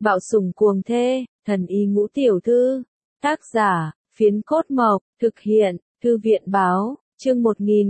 Bạo sủng cuồng thê, thần y ngũ tiểu thư. Tác giả, Phiến Cốt Mộc, thực hiện, Thư viện báo, chương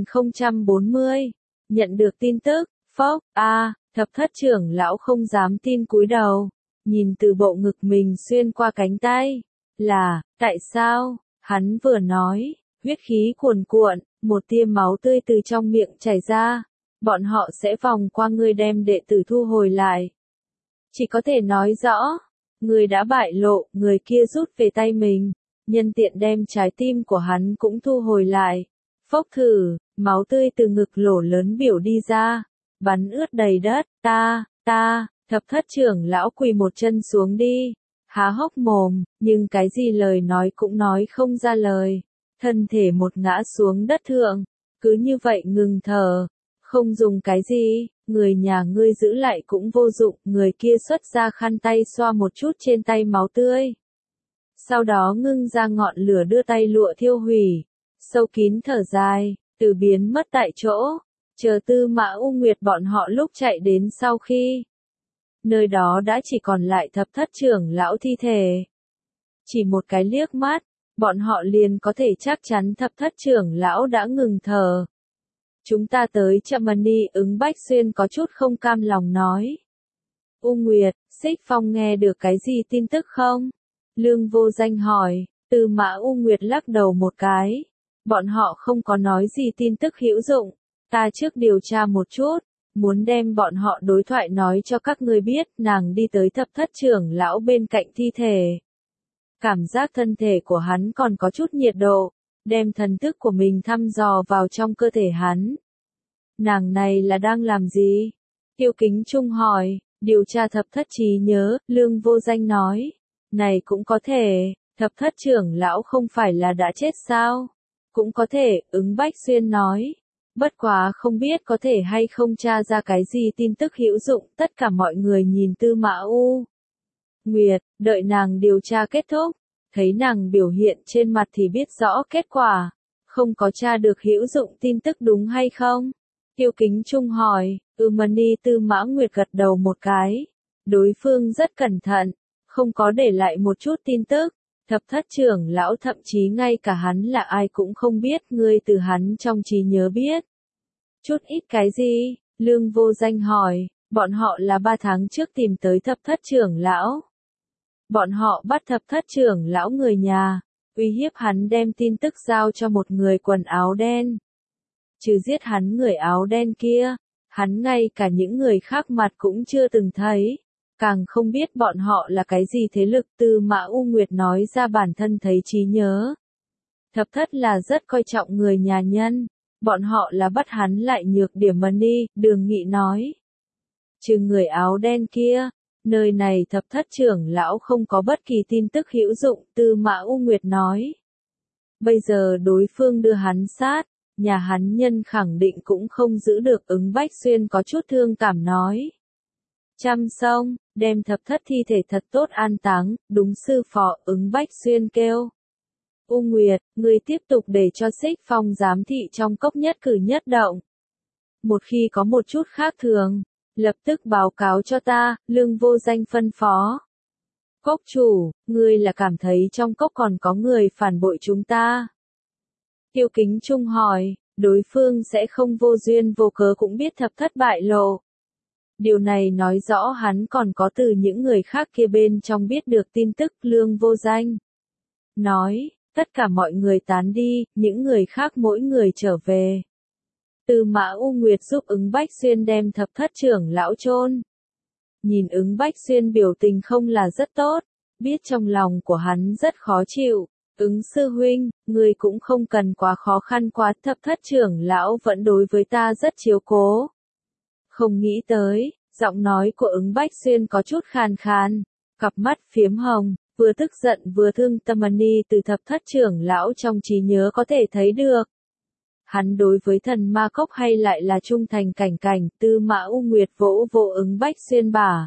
1040. Nhận được tin tức, phốc, thập thất trưởng lão không dám tin cúi đầu, nhìn từ bộ ngực mình xuyên qua cánh tay. Tại sao? Hắn vừa nói, huyết khí cuồn cuộn, một tia máu tươi từ trong miệng chảy ra. Bọn họ sẽ vòng qua ngươi đem đệ tử thu hồi lại. Chỉ có thể nói rõ, người đã bại lộ, người kia rút về tay mình, nhân tiện đem trái tim của hắn cũng thu hồi lại. Phốc thử, máu tươi từ ngực lỗ lớn biểu đi ra, bắn ướt đầy đất. Thập thất trưởng lão quỳ một chân xuống đi, há hốc mồm, nhưng cái gì lời nói cũng nói không ra lời, thân thể một ngã xuống đất thượng, cứ như vậy ngừng thở, không dùng cái gì, người nhà ngươi giữ lại cũng vô dụng, người kia xuất ra khăn tay xoa một chút trên tay máu tươi. Sau đó ngưng ra ngọn lửa đưa tay lụa thiêu hủy, sâu kín thở dài, từ biến mất tại chỗ, chờ Tư Mã U Nguyệt bọn họ lúc chạy đến sau khi. Nơi đó đã chỉ còn lại thập thất trưởng lão thi thể. Chỉ một cái liếc mắt, bọn họ liền có thể chắc chắn thập thất trưởng lão đã ngừng thở. Chúng ta tới chậm đi, Ứng Bách Xuyên có chút không cam lòng nói. U Nguyệt, Xích Phong nghe được cái gì tin tức không? Lương Vô Danh hỏi. Tư Mã U Nguyệt lắc đầu một cái. Bọn họ không có nói gì tin tức hữu dụng. Ta trước điều tra một chút, muốn đem bọn họ đối thoại nói cho các ngươi biết. Nàng đi tới thập thất trưởng lão bên cạnh thi thể. Cảm giác thân thể của hắn còn có chút nhiệt độ, đem thần thức của mình thăm dò vào trong cơ thể hắn. Nàng này là đang làm gì? Tiêu Kính Trung hỏi. Điều tra thập thất trí nhớ, Lương Vô Danh nói. Này cũng có thể, thập thất trưởng lão không phải là đã chết sao? Cũng có thể, Ứng Bách Xuyên nói. Bất quá không biết có thể hay không tra ra cái gì tin tức hữu dụng, tất cả mọi người nhìn Tư Mã U Nguyệt, đợi nàng điều tra kết thúc, thấy nàng biểu hiện trên mặt thì biết rõ kết quả, không có tra được hữu dụng tin tức đúng hay không? Tiêu Kính Trung hỏi. Tư Mã Nguyệt gật đầu một cái, đối phương rất cẩn thận, không có để lại một chút tin tức. Thập thất trưởng lão thậm chí ngay cả hắn là ai cũng không biết, ngươi từ hắn trong trí nhớ biết. Chút ít cái gì? Lương Vô Danh hỏi. Bọn họ là 3 tháng trước tìm tới thập thất trưởng lão. Bọn họ bắt thập thất trưởng lão người nhà, uy hiếp hắn đem tin tức giao cho một người quần áo đen. Trừ giết hắn người áo đen kia, hắn ngay cả những người khác mặt cũng chưa từng thấy. Càng không biết bọn họ là cái gì thế lực. Tư Mã U Nguyệt nói ra bản thân thấy trí nhớ. Thập thất là rất coi trọng người nhà nhân, bọn họ là bắt hắn lại nhược điểm đi, Đường Nghị nói. Trừ người áo đen kia, nơi này thập thất trưởng lão không có bất kỳ tin tức hữu dụng, Tư Mã U Nguyệt nói. Bây giờ đối phương đưa hắn sát, nhà hắn nhân khẳng định cũng không giữ được. Ứng Bách Xuyên có chút thương cảm nói. Chăm xong, đem thập thất thi thể thật tốt an táng, đúng sư phó. Ứng Bách Xuyên kêu. U Nguyệt, ngươi tiếp tục để cho Xích Phong giám thị trong cốc nhất cử nhất động. Một khi có một chút khác thường, lập tức báo cáo cho ta, Lương Vô Danh phân phó. Cốc chủ, ngươi là cảm thấy trong cốc còn có người phản bội chúng ta? Tiêu Kính Trung hỏi. Đối phương sẽ không vô duyên vô cớ cũng biết thập thất bại lộ. Điều này nói rõ hắn còn có từ những người khác kia bên trong biết được tin tức. Lương Vô Danh nói. Tất cả mọi người tán đi, những người khác mỗi người trở về. Tư Mã U Nguyệt giúp Ứng Bách Xuyên đem thập thất trưởng lão chôn. Nhìn Ứng Bách Xuyên biểu tình không là rất tốt, biết trong lòng của hắn rất khó chịu. Ứng sư huynh, người cũng không cần quá khó khăn quá, thập thất trưởng lão vẫn đối với ta rất chiếu cố. Không nghĩ tới, giọng nói của Ứng Bách Xuyên có chút khàn khàn, cặp mắt phiếm hồng, vừa tức giận vừa thương tâm. Từ thập thất trưởng lão trong trí nhớ có thể thấy được. Hắn đối với thần ma cốc hay lại là trung thành cảnh cảnh. Tư Mã U Nguyệt vỗ vỗ Ứng Bách Xuyên bả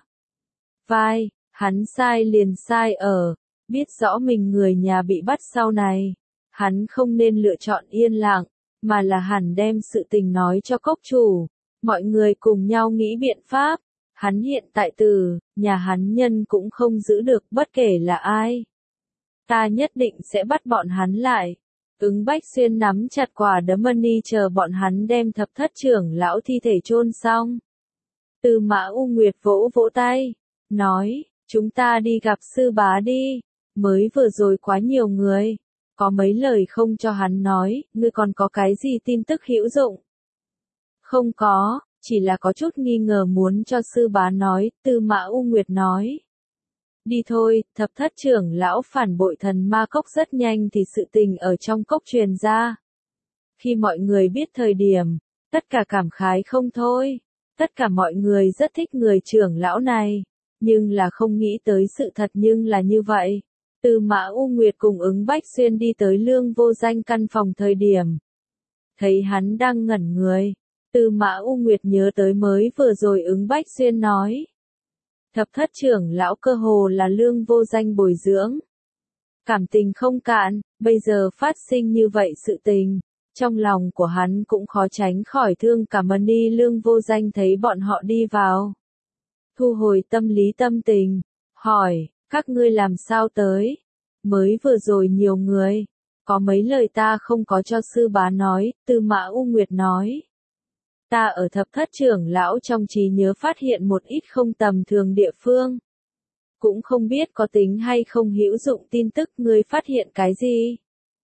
vai, hắn sai liền sai ở. Biết rõ mình người nhà bị bắt sau này, hắn không nên lựa chọn yên lặng, mà là hẳn đem sự tình nói cho cốc chủ, mọi người cùng nhau nghĩ biện pháp. Hắn hiện tại tử, nhà hắn nhân cũng không giữ được bất kể là ai. Ta nhất định sẽ bắt bọn hắn lại. Ứng Bách Xuyên nắm chặt quả đấm money chờ bọn hắn đem thập thất trưởng lão thi thể chôn xong. Tư Mã U Nguyệt vỗ vỗ tay, nói, chúng ta đi gặp sư bá đi, mới vừa rồi quá nhiều người, có mấy lời không cho hắn nói, ngươi còn có cái gì tin tức hữu dụng? Không có, chỉ là có chút nghi ngờ muốn cho sư bá nói, Tư Mã U Nguyệt nói. Đi thôi, thập thất trưởng lão phản bội thần ma cốc rất nhanh thì sự tình ở trong cốc truyền ra. Khi mọi người biết thời điểm, tất cả cảm khái không thôi. Tất cả mọi người rất thích người trưởng lão này, nhưng là không nghĩ tới sự thật nhưng là như vậy. Tư Mã U Nguyệt cùng Ứng Bách Xuyên đi tới Lương Vô Danh căn phòng thời điểm. Thấy hắn đang ngẩn người, Tư Mã U Nguyệt nhớ tới mới vừa rồi Ứng Bách Xuyên nói. Thập thất trưởng lão cơ hồ là Lương Vô Danh bồi dưỡng. Cảm tình không cạn, bây giờ phát sinh như vậy sự tình. Trong lòng của hắn cũng khó tránh khỏi thương cảm ơn Lương Vô Danh thấy bọn họ đi vào. Thu hồi tâm lý tâm tình, hỏi, các ngươi làm sao tới? Mới vừa rồi nhiều người, có mấy lời ta không có cho sư bá nói, Tư Mã U Nguyệt nói. Ta ở thập thất trưởng lão trong trí nhớ phát hiện một ít không tầm thường địa phương. Cũng không biết có tính hay không hữu dụng tin tức ngươi phát hiện cái gì.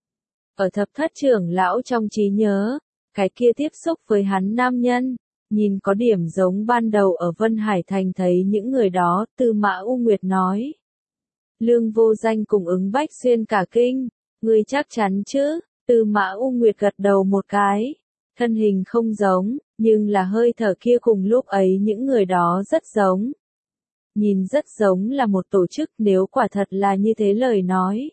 Ở thập thất trưởng lão trong trí nhớ, cái kia tiếp xúc với hắn nam nhân, nhìn có điểm giống ban đầu ở Vân Hải Thành thấy những người đó, Tư Mã U Nguyệt nói. Lương Vô Danh cùng Ứng Bách Xuyên cả kinh, ngươi chắc chắn chứ, Tư Mã U Nguyệt gật đầu một cái, thân hình không giống, nhưng là hơi thở kia cùng lúc ấy những người đó rất giống. Nhìn rất giống là một tổ chức nếu quả thật là như thế lời nói.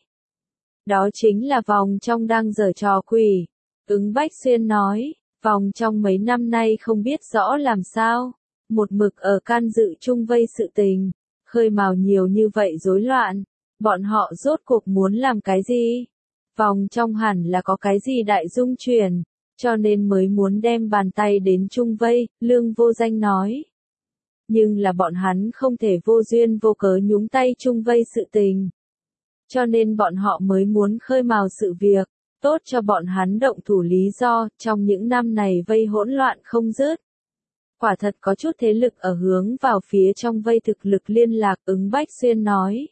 Đó chính là vòng trong đang giở trò quỷ. Ứng Bách Xuyên nói, vòng trong mấy năm nay không biết rõ làm sao. Một mực ở can dự chung vây sự tình. Khơi mào nhiều như vậy rối loạn. Bọn họ rốt cuộc muốn làm cái gì? Vòng trong hẳn là có cái gì đại dung chuyển. Cho nên mới muốn đem bàn tay đến chung vây, Lương Vô Danh nói. Nhưng là bọn hắn không thể vô duyên vô cớ nhúng tay chung vây sự tình. Cho nên bọn họ mới muốn khơi mào sự việc, tốt cho bọn hắn động thủ lý do, trong những năm này vây hỗn loạn không dứt. Quả thật có chút thế lực ở hướng vào phía trong vây thực lực liên lạc, Ứng Bách Xuyên nói.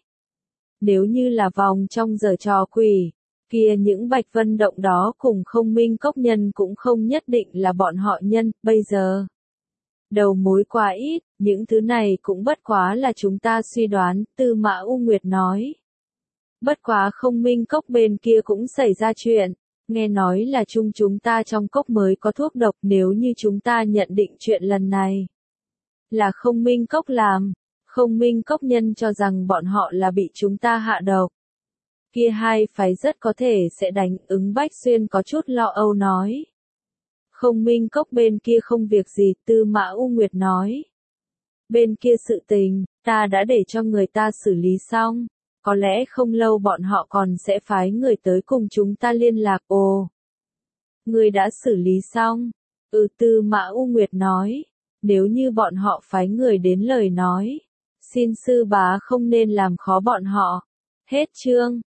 Nếu như là vòng trong giở trò quỷ, kia những Bạch Vân Động đó cùng Không Minh Cốc nhân cũng không nhất định là bọn họ nhân, bây giờ. Đầu mối quá ít, những thứ này cũng bất quá là chúng ta suy đoán, Tư Mã U Nguyệt nói. Bất quá Không Minh Cốc bên kia cũng xảy ra chuyện, nghe nói là chúng ta trong cốc mới có thuốc độc, nếu như chúng ta nhận định chuyện lần này là Không Minh Cốc làm, Không Minh Cốc nhân cho rằng bọn họ là bị chúng ta hạ độc. Kia hai phái rất có thể sẽ đánh, Ứng Bách Xuyên có chút lo âu nói. Không Minh Cốc bên kia không việc gì, Tư Mã U Nguyệt nói. Bên kia sự tình, ta đã để cho người ta xử lý xong. Có lẽ không lâu bọn họ còn sẽ phái người tới cùng chúng ta liên lạc. Ồ, người đã xử lý xong. Tư Mã U Nguyệt nói. Nếu như bọn họ phái người đến lời nói, xin sư bá không nên làm khó bọn họ. Hết chương.